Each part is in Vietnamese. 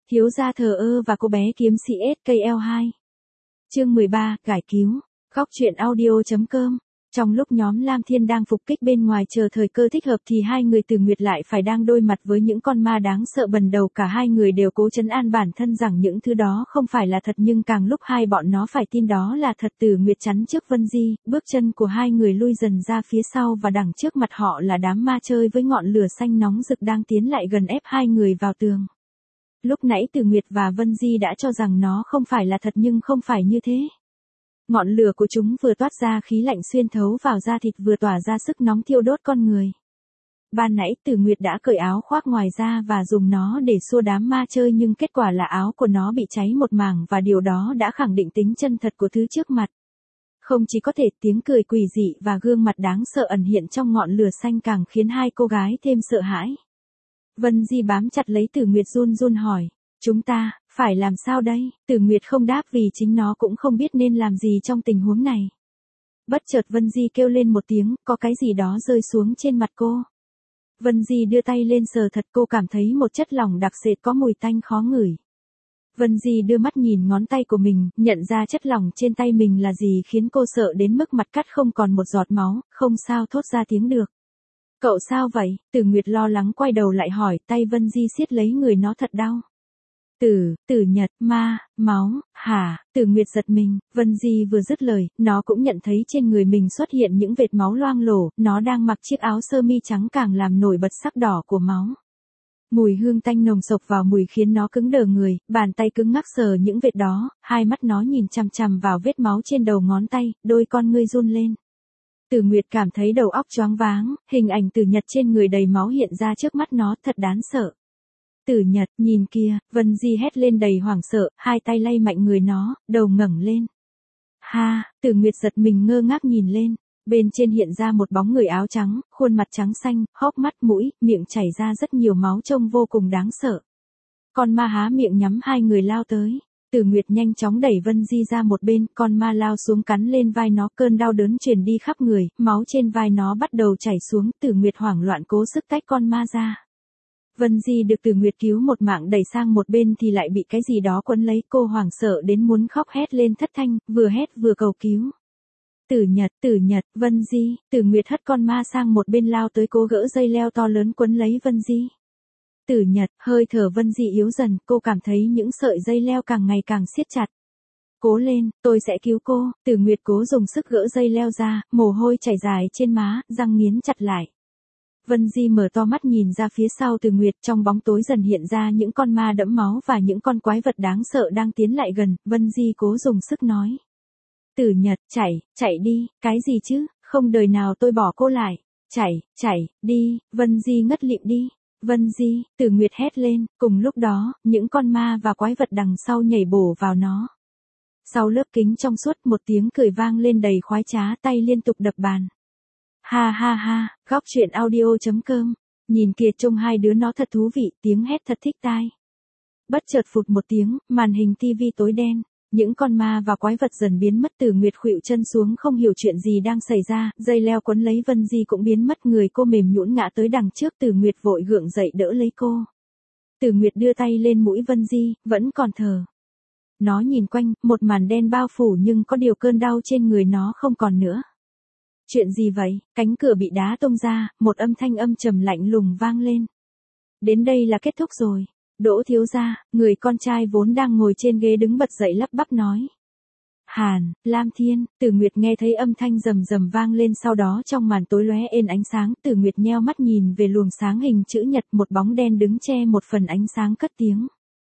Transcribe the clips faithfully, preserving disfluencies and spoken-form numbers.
Thiếu gia thờ ơ và cô bé kiếm sĩ ét ca lờ hai. Chương mười ba, giải cứu. Góc truyện audio chấm com. Trong lúc nhóm Lam Thiên đang phục kích bên ngoài chờ thời cơ thích hợp thì hai người Từ Nguyệt lại phải đang đối mặt với những con ma đáng sợ bần đầu. Cả hai người đều cố trấn an bản thân rằng những thứ đó không phải là thật, nhưng càng lúc hai bọn nó phải tin đó là thật. Từ Nguyệt chắn trước Vân Di, bước chân của hai người lui dần ra phía sau và đằng trước mặt họ là đám ma chơi với ngọn lửa xanh nóng rực đang tiến lại gần ép hai người vào tường. Lúc nãy Từ Nguyệt và Vân Di đã cho rằng nó không phải là thật, nhưng không phải như thế. Ngọn lửa của chúng vừa toát ra khí lạnh xuyên thấu vào da thịt, vừa tỏa ra sức nóng thiêu đốt con người. Ban nãy Từ Nguyệt đã cởi áo khoác ngoài ra và dùng nó để xua đám ma chơi, nhưng kết quả là áo của nó bị cháy một mảng, và điều đó đã khẳng định tính chân thật của thứ trước mặt. Không chỉ có thể, tiếng cười quỷ dị và gương mặt đáng sợ ẩn hiện trong ngọn lửa xanh càng khiến hai cô gái thêm sợ hãi. Vân Di bám chặt lấy Từ Nguyệt, run run hỏi, chúng ta, phải làm sao đây? Từ Nguyệt không đáp vì chính nó cũng không biết nên làm gì trong tình huống này. Bất chợt Vân Di kêu lên một tiếng, có cái gì đó rơi xuống trên mặt cô. Vân Di đưa tay lên sờ thật, cô cảm thấy một chất lỏng đặc sệt có mùi tanh khó ngửi. Vân Di đưa mắt nhìn ngón tay của mình, nhận ra chất lỏng trên tay mình là gì khiến cô sợ đến mức mặt cắt không còn một giọt máu, không sao thốt ra tiếng được. Cậu sao vậy? Từ Nguyệt lo lắng quay đầu lại hỏi, tay Vân Di siết lấy người nó thật đau. Tử, Tử Nhật, ma, máu, hả? Từ Nguyệt giật mình, Vân Di vừa dứt lời, nó cũng nhận thấy trên người mình xuất hiện những vệt máu loang lổ, nó đang mặc chiếc áo sơ mi trắng càng làm nổi bật sắc đỏ của máu. Mùi hương tanh nồng sộc vào mùi khiến nó cứng đờ người, bàn tay cứng ngắc sờ những vệt đó, hai mắt nó nhìn chằm chằm vào vết máu trên đầu ngón tay, đôi con ngươi run lên. Từ Nguyệt cảm thấy đầu óc choáng váng, hình ảnh Tử Nhật trên người đầy máu hiện ra trước mắt nó, thật đáng sợ. Tử Nhật, nhìn kia, Vân Di hét lên đầy hoảng sợ, hai tay lay mạnh người nó, đầu ngẩng lên. Ha, Từ Nguyệt giật mình ngơ ngác nhìn lên, bên trên hiện ra một bóng người áo trắng, khuôn mặt trắng xanh, hốc mắt mũi, miệng chảy ra rất nhiều máu, trông vô cùng đáng sợ. Con ma há miệng nhắm hai người lao tới. Từ Nguyệt nhanh chóng đẩy Vân Di ra một bên, con ma lao xuống cắn lên vai nó, cơn đau đớn truyền đi khắp người, máu trên vai nó bắt đầu chảy xuống, Từ Nguyệt hoảng loạn cố sức tách con ma ra. Vân Di được Từ Nguyệt cứu một mạng đẩy sang một bên thì lại bị cái gì đó quấn lấy, cô hoảng sợ đến muốn khóc, hét lên thất thanh, vừa hét vừa cầu cứu. Tử Nhật, Tử Nhật, Vân Di, Từ Nguyệt hất con ma sang một bên lao tới cố gỡ dây leo to lớn quấn lấy Vân Di. Tử Nhật, hơi thở Vân Di yếu dần, cô cảm thấy những sợi dây leo càng ngày càng siết chặt. Cố lên, tôi sẽ cứu cô. Từ Nguyệt cố dùng sức gỡ dây leo ra, mồ hôi chảy dài trên má, răng nghiến chặt lại. Vân Di mở to mắt nhìn ra phía sau Từ Nguyệt, trong bóng tối dần hiện ra những con ma đẫm máu và những con quái vật đáng sợ đang tiến lại gần. Vân Di cố dùng sức nói. Tử Nhật, chạy, chạy đi, cái gì chứ, không đời nào tôi bỏ cô lại. Chạy, chạy, đi, Vân Di ngất lịm đi. Vân Di, Từ Nguyệt hét lên, cùng lúc đó, những con ma và quái vật đằng sau nhảy bổ vào nó. Sau lớp kính trong suốt, một tiếng cười vang lên đầy khoái trá, tay liên tục đập bàn. Ha ha ha, góc truyện audio chấm com, nhìn kìa, trông hai đứa nó thật thú vị, tiếng hét thật thích tai. Bất chợt phụt một tiếng, màn hình tivi tối đen. Những con ma và quái vật dần biến mất. Từ Nguyệt khuỵu chân xuống không hiểu chuyện gì đang xảy ra, dây leo quấn lấy Vân Di cũng biến mất, người cô mềm nhũn ngã tới đằng trước. Từ Nguyệt vội gượng dậy đỡ lấy cô. Từ Nguyệt đưa tay lên mũi Vân Di, vẫn còn thở. Nó nhìn quanh, một màn đen bao phủ, nhưng có điều cơn đau trên người nó không còn nữa. Chuyện gì vậy? Cánh cửa bị đá tung ra, một âm thanh âm trầm lạnh lùng vang lên. Đến đây là kết thúc rồi. Đỗ thiếu gia, người con trai vốn đang ngồi trên ghế đứng bật dậy lắp bắp nói. Hàn, Lam Thiên. Từ Nguyệt nghe thấy âm thanh rầm rầm vang lên, sau đó trong màn tối lóe ên ánh sáng. Từ Nguyệt nheo mắt nhìn về luồng sáng hình chữ nhật, một bóng đen đứng che một phần ánh sáng, cất tiếng.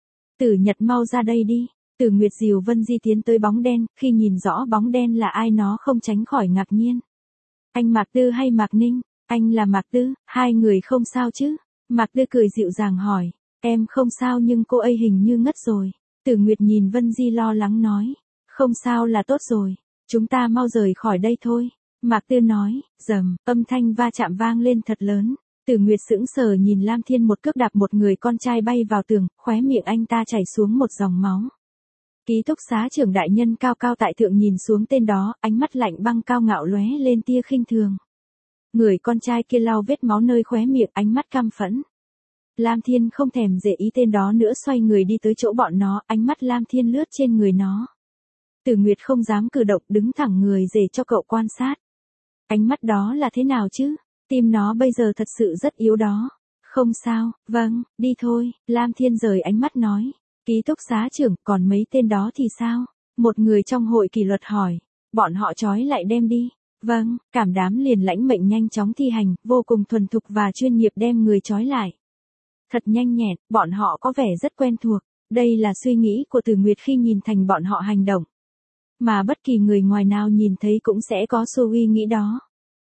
Tử Nhật, mau ra đây đi. Từ Nguyệt dìu Vân Di tiến tới bóng đen, khi nhìn rõ bóng đen là ai nó không tránh khỏi ngạc nhiên. Anh Mạc Tư hay Mạc Ninh? Anh là Mạc Tư, hai người không sao chứ? Mạc Tư cười dịu dàng hỏi. Em không sao, nhưng cô ấy hình như ngất rồi. Từ Nguyệt nhìn Vân Di lo lắng nói. Không sao là tốt rồi. Chúng ta mau rời khỏi đây thôi. Mạc Tư nói. Rầm, âm thanh va chạm vang lên thật lớn. Từ Nguyệt sững sờ nhìn Lam Thiên một cước đạp một người con trai bay vào tường, khóe miệng anh ta chảy xuống một dòng máu. Ký túc xá trưởng đại nhân cao cao tại thượng nhìn xuống tên đó, ánh mắt lạnh băng cao ngạo lóe lên tia khinh thường. Người con trai kia lau vết máu nơi khóe miệng, ánh mắt căm phẫn. Lam Thiên không thèm để ý tên đó nữa, xoay người đi tới chỗ bọn nó, ánh mắt Lam Thiên lướt trên người nó. Tử Nguyệt không dám cử động, đứng thẳng người để cho cậu quan sát. Ánh mắt đó là thế nào chứ? Tim nó bây giờ thật sự rất yếu đó. Không sao, vâng, đi thôi, Lam Thiên rời ánh mắt nói. Ký túc xá trưởng, còn mấy tên đó thì sao? Một người trong hội kỷ luật hỏi. Bọn họ trói lại đem đi. Vâng, cảm đám liền lãnh mệnh nhanh chóng thi hành, vô cùng thuần thục và chuyên nghiệp đem người trói lại. Thật nhanh nhẹn, bọn họ có vẻ rất quen thuộc. Đây là suy nghĩ của Tử Nguyệt khi nhìn thành bọn họ hành động. Mà bất kỳ người ngoài nào nhìn thấy cũng sẽ có suy nghĩ đó.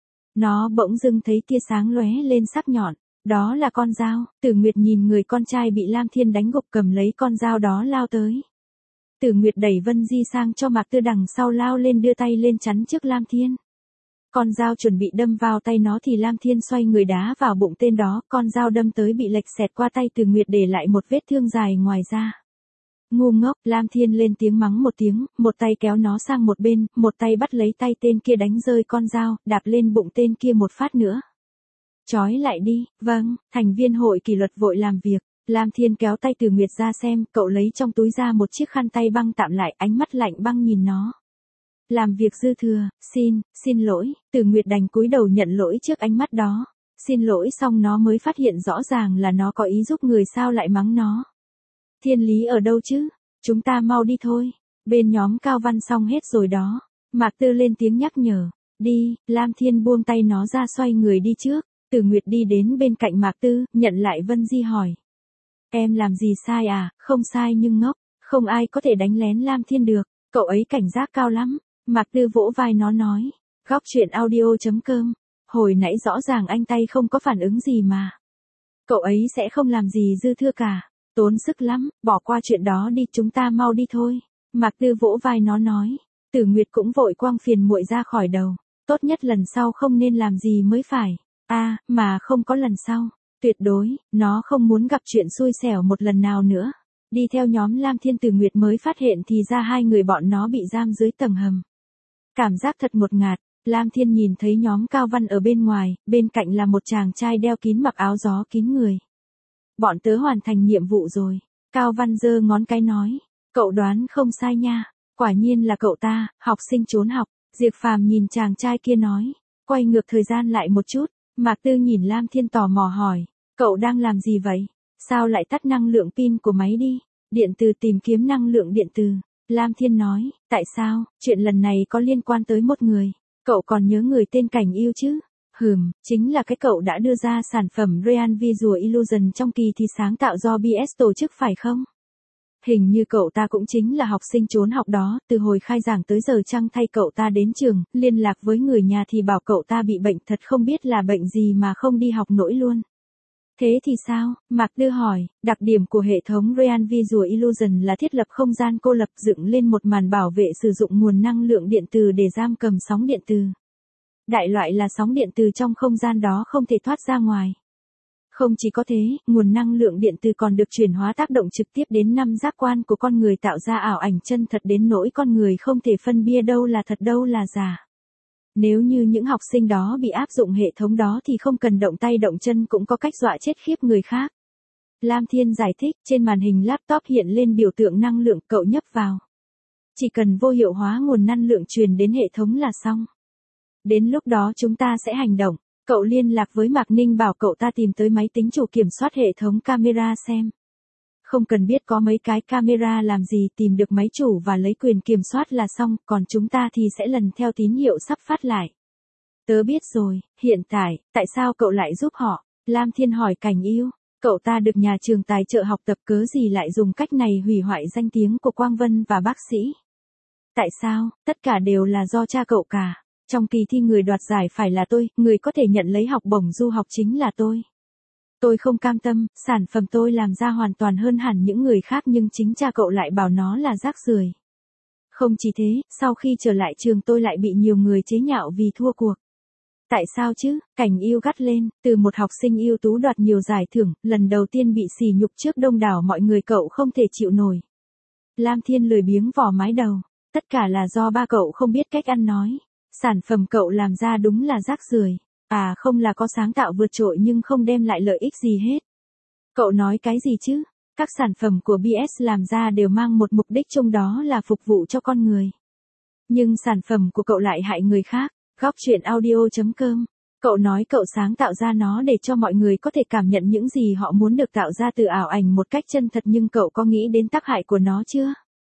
Nó bỗng dưng thấy tia sáng lóe lên sắc nhọn. Đó là con dao. Tử Nguyệt nhìn người con trai bị Lam Thiên đánh gục cầm lấy con dao đó lao tới. Tử Nguyệt đẩy Vân Di sang cho Mạc Tư đằng sau lao lên đưa tay lên chắn trước Lam Thiên. Con dao chuẩn bị đâm vào tay nó thì Lam Thiên xoay người đá vào bụng tên đó, con dao đâm tới bị lệch xẹt qua tay Tử Nguyệt để lại một vết thương dài ngoài da. Ngu ngốc, Lam Thiên lên tiếng mắng một tiếng, một tay kéo nó sang một bên, một tay bắt lấy tay tên kia đánh rơi con dao, đạp lên bụng tên kia một phát nữa. Trói lại đi, vâng, thành viên hội kỷ luật vội làm việc. Lam Thiên kéo tay Tử Nguyệt ra xem, cậu lấy trong túi ra một chiếc khăn tay băng tạm lại, ánh mắt lạnh băng nhìn nó. Làm việc dư thừa, xin, xin lỗi, Tử Nguyệt đành cúi đầu nhận lỗi trước ánh mắt đó. Xin lỗi xong nó mới phát hiện rõ ràng là nó có ý giúp người sao lại mắng nó. Thiên lý ở đâu chứ, chúng ta mau đi thôi, bên nhóm Cao Văn xong hết rồi đó. Mạc Tư lên tiếng nhắc nhở, đi, Lam Thiên buông tay nó ra xoay người đi trước. Tử Nguyệt đi đến bên cạnh Mạc Tư, nhận lại Vân Di hỏi. Em làm gì sai à, không sai nhưng ngốc, không ai có thể đánh lén Lam Thiên được, cậu ấy cảnh giác cao lắm. Mạc Tư vỗ vai nó nói, góc chuyện audio chấm com, hồi nãy rõ ràng anh tay không có phản ứng gì mà. Cậu ấy sẽ không làm gì dư thừa cả, tốn sức lắm, bỏ qua chuyện đó đi, chúng ta mau đi thôi. Mạc Tư vỗ vai nó nói, Tử Nguyệt cũng vội quăng phiền muội ra khỏi đầu, tốt nhất lần sau không nên làm gì mới phải. A, à, mà không có lần sau, tuyệt đối, nó không muốn gặp chuyện xui xẻo một lần nào nữa. Đi theo nhóm Lam Thiên, Tử Nguyệt mới phát hiện thì ra hai người bọn nó bị giam dưới tầng hầm. Cảm giác thật ngột ngạt, Lam Thiên nhìn thấy nhóm Cao Văn ở bên ngoài, bên cạnh là một chàng trai đeo kín mặc áo gió kín người. Bọn tớ hoàn thành nhiệm vụ rồi, Cao Văn giơ ngón cái nói, cậu đoán không sai nha, quả nhiên là cậu ta, học sinh trốn học. Diệp Phàm nhìn chàng trai kia nói, quay ngược thời gian lại một chút. Mạc Tư nhìn Lam Thiên tò mò hỏi, cậu đang làm gì vậy? Sao lại tắt năng lượng pin của máy đi? Điện từ tìm kiếm năng lượng điện từ. Lam Thiên nói, tại sao? Chuyện lần này có liên quan tới một người. Cậu còn nhớ người tên Cảnh Yêu chứ? Hừm, chính là cái cậu đã đưa ra sản phẩm Real Visual Illusion trong kỳ thi sáng tạo do bê ét tổ chức phải không? Hình như cậu ta cũng chính là học sinh trốn học đó, từ hồi khai giảng tới giờ chăng thay cậu ta đến trường, liên lạc với người nhà thì bảo cậu ta bị bệnh, thật không biết là bệnh gì mà không đi học nổi luôn. Thế thì sao? Mạc Tư hỏi, đặc điểm của hệ thống Real Visual Illusion là thiết lập không gian cô lập, dựng lên một màn bảo vệ sử dụng nguồn năng lượng điện từ để giam cầm sóng điện từ. Đại loại là sóng điện từ trong không gian đó không thể thoát ra ngoài. Không chỉ có thế, nguồn năng lượng điện từ còn được chuyển hóa tác động trực tiếp đến năm giác quan của con người, tạo ra ảo ảnh chân thật đến nỗi con người không thể phân biệt đâu là thật đâu là giả. Nếu như những học sinh đó bị áp dụng hệ thống đó thì không cần động tay động chân cũng có cách dọa chết khiếp người khác. Lam Thiên giải thích, trên màn hình laptop hiện lên biểu tượng năng lượng, cậu nhấp vào. Chỉ cần vô hiệu hóa nguồn năng lượng truyền đến hệ thống là xong. Đến lúc đó chúng ta sẽ hành động. Cậu liên lạc với Mạc Ninh bảo cậu ta tìm tới máy tính chủ kiểm soát hệ thống camera xem. Không cần biết có mấy cái camera làm gì, tìm được máy chủ và lấy quyền kiểm soát là xong, còn chúng ta thì sẽ lần theo tín hiệu sắp phát lại. Tớ biết rồi, hiện tại, tại sao cậu lại giúp họ? Lam Thiên hỏi Cảnh Yêu, cậu ta được nhà trường tài trợ học tập, cớ gì lại dùng cách này hủy hoại danh tiếng của Quang Vân và bác sĩ? Tại sao? Tất cả đều là do cha cậu cả. Trong kỳ thi người đoạt giải phải là tôi, người có thể nhận lấy học bổng du học chính là tôi. Tôi không cam tâm, sản phẩm tôi làm ra hoàn toàn hơn hẳn những người khác nhưng chính cha cậu lại bảo nó là rác rưởi. Không chỉ thế, sau khi trở lại trường tôi lại bị nhiều người chế nhạo vì thua cuộc. Tại sao chứ? Cảnh Yêu gắt lên, từ một học sinh ưu tú đoạt nhiều giải thưởng, lần đầu tiên bị sỉ nhục trước đông đảo mọi người cậu không thể chịu nổi. Lam Thiên lười biếng vò mái đầu, tất cả là do ba cậu không biết cách ăn nói. Sản phẩm cậu làm ra đúng là rác rưởi. À không, là có sáng tạo vượt trội nhưng không đem lại lợi ích gì hết. Cậu nói cái gì chứ? Các sản phẩm của bê ét làm ra đều mang một mục đích chung, đó là phục vụ cho con người. Nhưng sản phẩm của cậu lại hại người khác. Góc chuyện audio chấm com. Cậu nói cậu sáng tạo ra nó để cho mọi người có thể cảm nhận những gì họ muốn được tạo ra từ ảo ảnh một cách chân thật, nhưng cậu có nghĩ đến tác hại của nó chưa?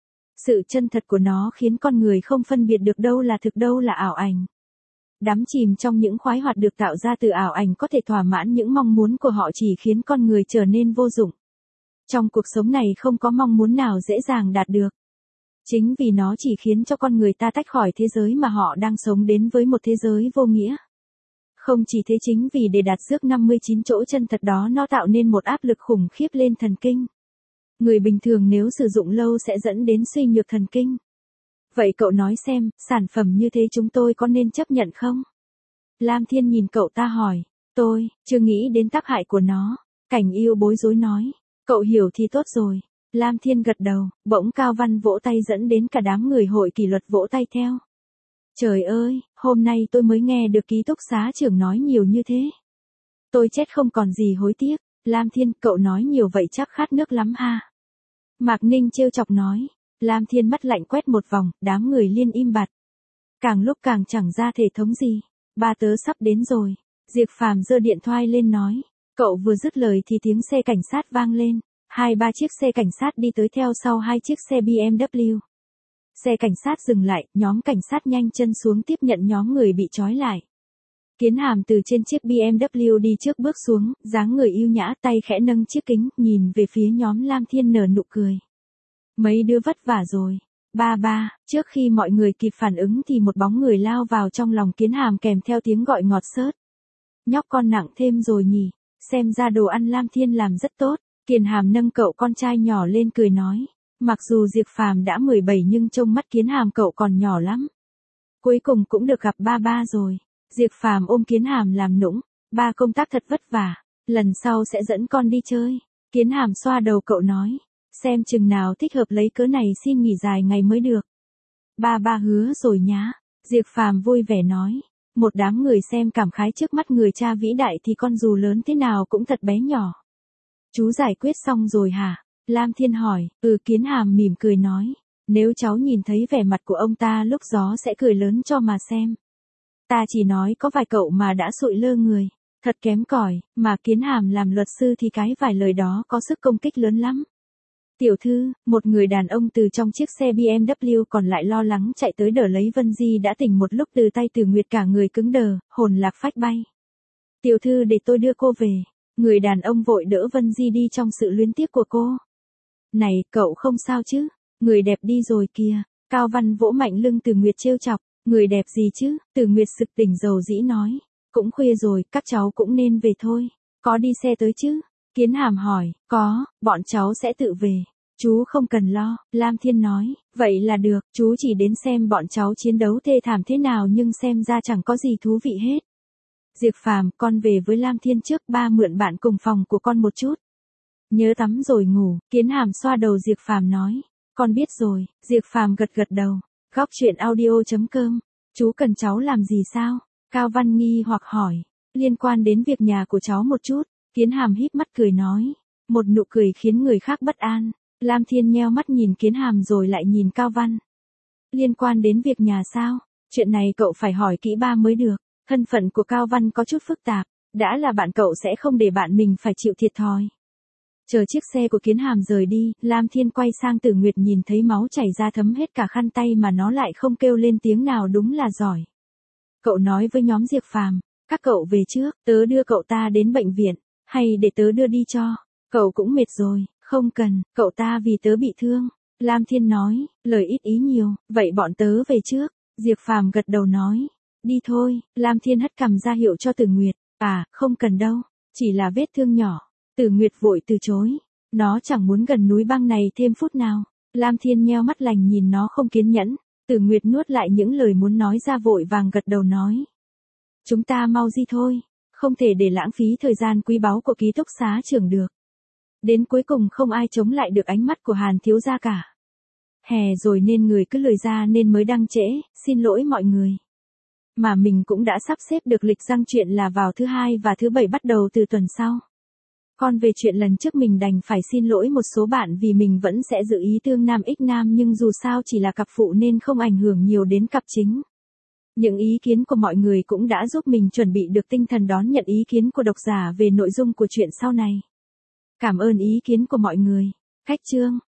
Sự chân thật của nó khiến con người không phân biệt được đâu là thực, đâu là ảo ảnh. Đắm chìm trong những khoái hoạt được tạo ra từ ảo ảnh có thể thỏa mãn những mong muốn của họ, chỉ khiến con người trở nên vô dụng. Trong cuộc sống này không có mong muốn nào dễ dàng đạt được. Chính vì nó chỉ khiến cho con người ta tách khỏi thế giới mà họ đang sống, đến với một thế giới vô nghĩa. Không chỉ thế, chính vì để đạt rước năm mươi chín chỗ chân thật đó, nó tạo nên một áp lực khủng khiếp lên thần kinh. Người bình thường nếu sử dụng lâu sẽ dẫn đến suy nhược thần kinh. Vậy cậu nói xem, sản phẩm như thế chúng tôi có nên chấp nhận không? Lam Thiên nhìn cậu ta hỏi. Tôi chưa nghĩ đến tác hại của nó. Cảnh Yêu bối rối nói. Cậu hiểu thì tốt rồi. Lam Thiên gật đầu, bỗng Cao Văn vỗ tay dẫn đến cả đám người hội kỷ luật vỗ tay theo. Trời ơi, hôm nay tôi mới nghe được ký túc xá trưởng nói nhiều như thế. Tôi chết không còn gì hối tiếc. Lam Thiên, cậu nói nhiều vậy chắc khát nước lắm ha. Mạc Ninh trêu chọc nói. Lam Thiên mắt lạnh quét một vòng, đám người liên im bặt. Càng lúc càng chẳng ra thể thống gì. Ba tớ sắp đến rồi. Diệp Phàm giơ điện thoại lên nói. Cậu vừa dứt lời thì tiếng xe cảnh sát vang lên. Hai ba chiếc xe cảnh sát đi tới theo sau hai chiếc xe bê em vê. Xe cảnh sát dừng lại, nhóm cảnh sát nhanh chân xuống tiếp nhận nhóm người bị trói lại. Kiến Hàm từ trên chiếc bê em vê đi trước bước xuống, dáng người yêu nhã, tay khẽ nâng chiếc kính, nhìn về phía nhóm Lam Thiên nở nụ cười. Mấy đứa vất vả rồi. Ba ba, trước khi mọi người kịp phản ứng thì một bóng người lao vào trong lòng Kiến Hàm kèm theo tiếng gọi ngọt xớt. Nhóc con nặng thêm rồi nhỉ, xem ra đồ ăn Lam Thiên làm rất tốt. Kiến Hàm nâng cậu con trai nhỏ lên cười nói. Mặc dù Diệp Phàm đã mười bảy nhưng trông mắt Kiến Hàm cậu còn nhỏ lắm. Cuối cùng cũng được gặp ba ba rồi. Diệp Phàm ôm Kiến Hàm làm nũng. Ba công tác thật vất vả. Lần sau sẽ dẫn con đi chơi. Kiến Hàm xoa đầu cậu nói. Xem chừng nào thích hợp lấy cớ này xin nghỉ dài ngày mới được. Ba ba hứa rồi nhá. Diệp Phàm vui vẻ nói. Một đám người xem cảm khái trước mắt người cha vĩ đại thì con dù lớn thế nào cũng thật bé nhỏ. Chú giải quyết xong rồi hả? Lam Thiên hỏi. Ừ, Kiến Hàm mỉm cười nói. Nếu cháu nhìn thấy vẻ mặt của ông ta lúc gió sẽ cười lớn cho mà xem. Ta chỉ nói có vài cậu mà đã sụi lơ người. Thật kém cỏi, mà Kiến Hàm làm luật sư thì cái vài lời đó có sức công kích lớn lắm. Tiểu thư, một người đàn ông từ trong chiếc xe bê em vê còn lại lo lắng chạy tới đỡ lấy Vân Di đã tỉnh một lúc từ tay Từ Nguyệt, cả người cứng đờ, hồn lạc phách bay. Tiểu thư, để tôi đưa cô về. Người đàn ông vội đỡ Vân Di đi trong sự luyến tiếc của cô. Này, cậu không sao chứ? Người đẹp đi rồi kìa. Cao Văn vỗ mạnh lưng Từ Nguyệt trêu chọc. Người đẹp gì chứ? Từ Nguyệt sực tỉnh dầu dĩ nói. Cũng khuya rồi, các cháu cũng nên về thôi. Có đi xe tới chứ? Kiến Hàm hỏi. Có, bọn cháu sẽ tự về. Chú không cần lo, Lam Thiên nói. Vậy là được, chú chỉ đến xem bọn cháu chiến đấu thê thảm thế nào nhưng xem ra chẳng có gì thú vị hết. Diệp Phàm, con về với Lam Thiên trước, ba mượn bạn cùng phòng của con một chút. Nhớ tắm rồi ngủ. Kiến Hàm xoa đầu Diệp Phàm nói. Con biết rồi. Diệp Phàm gật gật đầu. Góc chuyện audio chấm com. Chú cần cháu làm gì sao? Cao Văn nghi hoặc hỏi. Liên quan đến việc nhà của cháu một chút. Kiến Hàm híp mắt cười nói. Một nụ cười khiến người khác bất an. Lam Thiên nheo mắt nhìn Kiến Hàm rồi lại nhìn Cao Văn. Liên quan đến việc nhà sao? Chuyện này cậu phải hỏi kỹ ba mới được. Thân phận của Cao Văn có chút phức tạp. Đã là bạn cậu sẽ không để bạn mình phải chịu thiệt thòi. Chờ chiếc xe của Kiến Hàm rời đi, Lam Thiên quay sang Tử Nguyệt, nhìn thấy máu chảy ra thấm hết cả khăn tay mà nó lại không kêu lên tiếng nào, đúng là giỏi. Cậu nói với nhóm Diệp Phàm, các cậu về trước, tớ đưa cậu ta đến bệnh viện, hay để tớ đưa đi cho? Cậu cũng mệt rồi, không cần, cậu ta vì tớ bị thương. Lam Thiên nói, lời ít ý nhiều, vậy bọn tớ về trước. Diệp Phàm gật đầu nói, đi thôi. Lam Thiên hất cằm ra hiệu cho Tử Nguyệt, à, không cần đâu, chỉ là vết thương nhỏ. Tử Nguyệt vội từ chối, nó chẳng muốn gần núi băng này thêm phút nào. Lam Thiên nheo mắt lành nhìn nó không kiên nhẫn. Tử Nguyệt nuốt lại những lời muốn nói ra, vội vàng gật đầu nói. Chúng ta mau đi thôi, không thể để lãng phí thời gian quý báu của ký túc xá trưởng được. Đến cuối cùng không ai chống lại được ánh mắt của Hàn thiếu gia cả. Hè rồi nên người cứ lười ra nên mới đăng trễ, xin lỗi mọi người. Mà mình cũng đã sắp xếp được lịch răng chuyện là vào thứ hai và thứ bảy bắt đầu từ tuần sau. Còn về chuyện lần trước mình đành phải xin lỗi một số bạn vì mình vẫn sẽ giữ ý tương nam ích nam nhưng dù sao chỉ là cặp phụ nên không ảnh hưởng nhiều đến cặp chính. Những ý kiến của mọi người cũng đã giúp mình chuẩn bị được tinh thần đón nhận ý kiến của độc giả về nội dung của chuyện sau này. Cảm ơn ý kiến của mọi người. Khách chương.